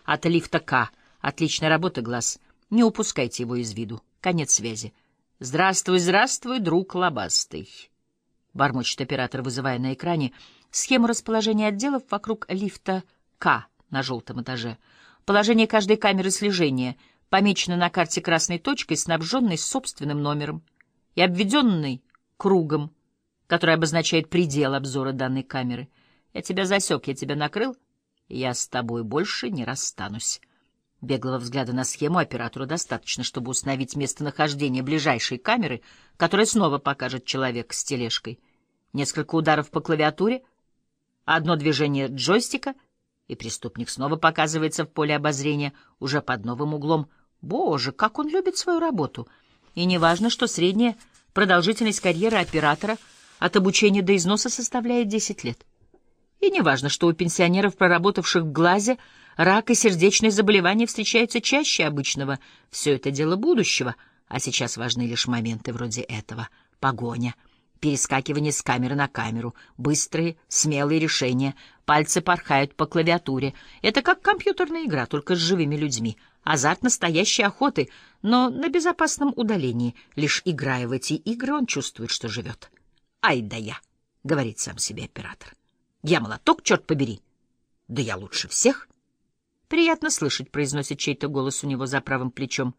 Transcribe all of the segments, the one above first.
от лифта К. Отличная работа, глаз. Не упускайте его из виду. Конец связи. Здравствуй, здравствуй, друг лобастый. Бормочет оператор, вызывая на экране схему расположения отделов вокруг лифта К на желтом этаже. Положение каждой камеры слежения помечено на карте красной точкой, снабженной собственным номером и обведенной кругом, который обозначает предел обзора данной камеры. Я тебя засек, я тебя накрыл, я с тобой больше не расстанусь. Беглого взгляда на схему оператору достаточно, чтобы установить местонахождение ближайшей камеры, которая снова покажет человека с тележкой. Несколько ударов по клавиатуре, одно движение джойстика, и преступник снова показывается в поле обозрения уже под новым углом. Боже, как он любит свою работу! И неважно, что средняя продолжительность карьеры оператора от обучения до износа составляет 10 лет. И неважно, что у пенсионеров, проработавших в глазе, рак и сердечные заболевания встречаются чаще обычного. Все это дело будущего, а сейчас важны лишь моменты вроде этого. Погоня, перескакивание с камеры на камеру, быстрые, смелые решения, пальцы порхают по клавиатуре. Это как компьютерная игра, только с живыми людьми. Азарт настоящей охоты, но на безопасном удалении. Лишь играя в эти игры, он чувствует, что живет. «Ай да я», — говорит сам себе оператор. «Я молоток, черт побери! Да я лучше всех!» «Приятно слышать», — произносит чей-то голос у него за правым плечом.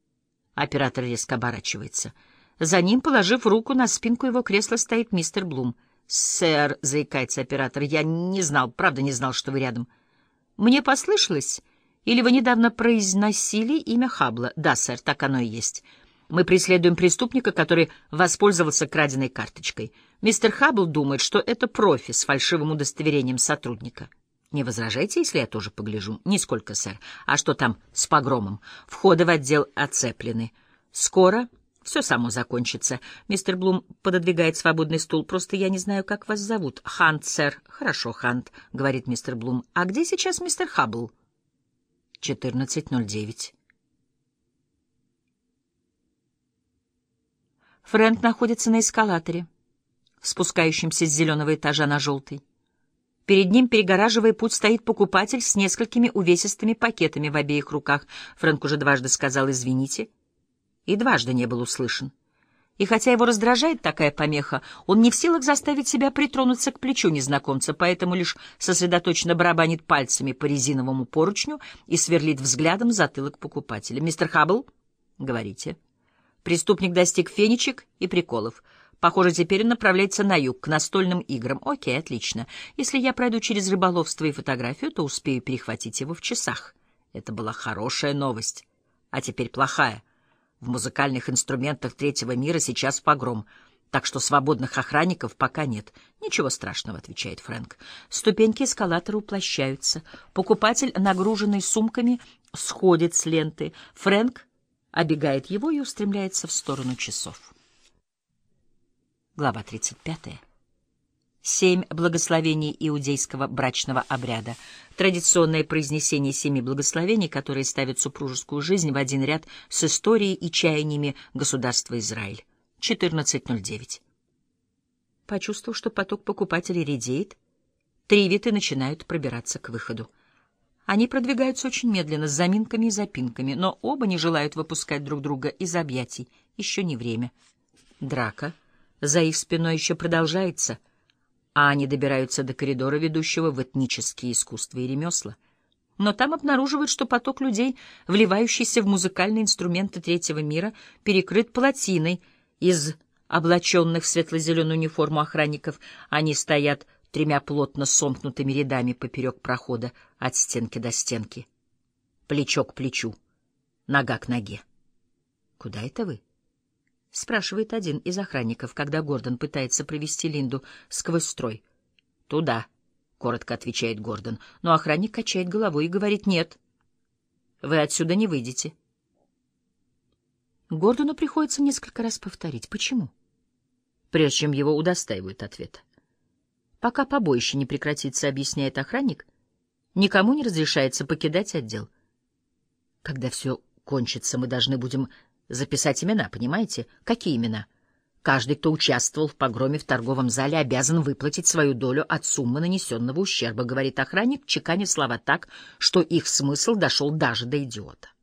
Оператор резко оборачивается. За ним, положив руку на спинку его кресла, стоит мистер Блум. «Сэр», — заикается оператор, — «я не знал, правда не знал, что вы рядом». «Мне послышалось? Или вы недавно произносили имя Хаббла?» «Да, сэр, так оно и есть. Мы преследуем преступника, который воспользовался краденой карточкой. Мистер Хаббл думает, что это профи с фальшивым удостоверением сотрудника». «Не возражайте, если я тоже погляжу?» «Нисколько, сэр. А что там с погромом?» «Входы в отдел оцеплены. Скоро все само закончится». Мистер Блум пододвигает свободный стул. «Просто я не знаю, как вас зовут». «Хант, сэр». «Хорошо, Хант», — говорит мистер Блум. «А где сейчас мистер Хаббл?» 14:09. Фрэнк находится на эскалаторе, спускающемся с зеленого этажа на желтый. Перед ним, перегораживая путь, стоит покупатель с несколькими увесистыми пакетами в обеих руках. Фрэнк уже дважды сказал «извините» и дважды не был услышан. И хотя его раздражает такая помеха, он не в силах заставить себя притронуться к плечу незнакомца, поэтому лишь сосредоточенно барабанит пальцами по резиновому поручню и сверлит взглядом затылок покупателя. «Мистер Хаббл?» «Говорите». Преступник достиг фенечек и приколов. Похоже, теперь он направляется на юг, к настольным играм. Окей, отлично. Если я пройду через рыболовство и фотографию, то успею перехватить его в часах. Это была хорошая новость. А теперь плохая. В музыкальных инструментах третьего мира сейчас погром, так что свободных охранников пока нет. Ничего страшного, отвечает Фрэнк. Ступеньки эскалатора уплощаются. Покупатель, нагруженный сумками, сходит с ленты. Фрэнк обегает его и устремляется в сторону часов. Глава 35. 7 благословений иудейского брачного обряда. Традиционное произнесение 7 благословений, которые ставят супружескую жизнь в один ряд с историей и чаяниями государства Израиль. 14:09. Почувствовав, что поток покупателей редеет, тривиты начинают пробираться к выходу. Они продвигаются очень медленно, с заминками и запинками, но оба не желают выпускать друг друга из объятий. Еще не время. Драка за их спиной еще продолжается, а они добираются до коридора, ведущего в этнические искусства и ремесла. Но там обнаруживают, что поток людей, вливающийся в музыкальные инструменты третьего мира, перекрыт плотиной из облаченных в светло-зеленую униформу охранников. Они стоят 3 плотно сомкнутыми рядами поперек прохода от стенки до стенки. Плечо к плечу, нога к ноге. «Куда это вы?» — спрашивает один из охранников, когда Гордон пытается провести Линду сквозь строй. «Туда», — коротко отвечает Гордон, но охранник качает головой и говорит «нет, вы отсюда не выйдете». Гордону приходится несколько раз повторить «почему?», прежде чем его удостаивают ответа. Пока побоище не прекратится, объясняет охранник, никому не разрешается покидать отдел. Когда все кончится, мы должны будем записать имена, понимаете? Какие имена? Каждый, кто участвовал в погроме в торговом зале, обязан выплатить свою долю от суммы нанесенного ущерба, говорит охранник, чеканя слова так, что их смысл дошел даже до идиота.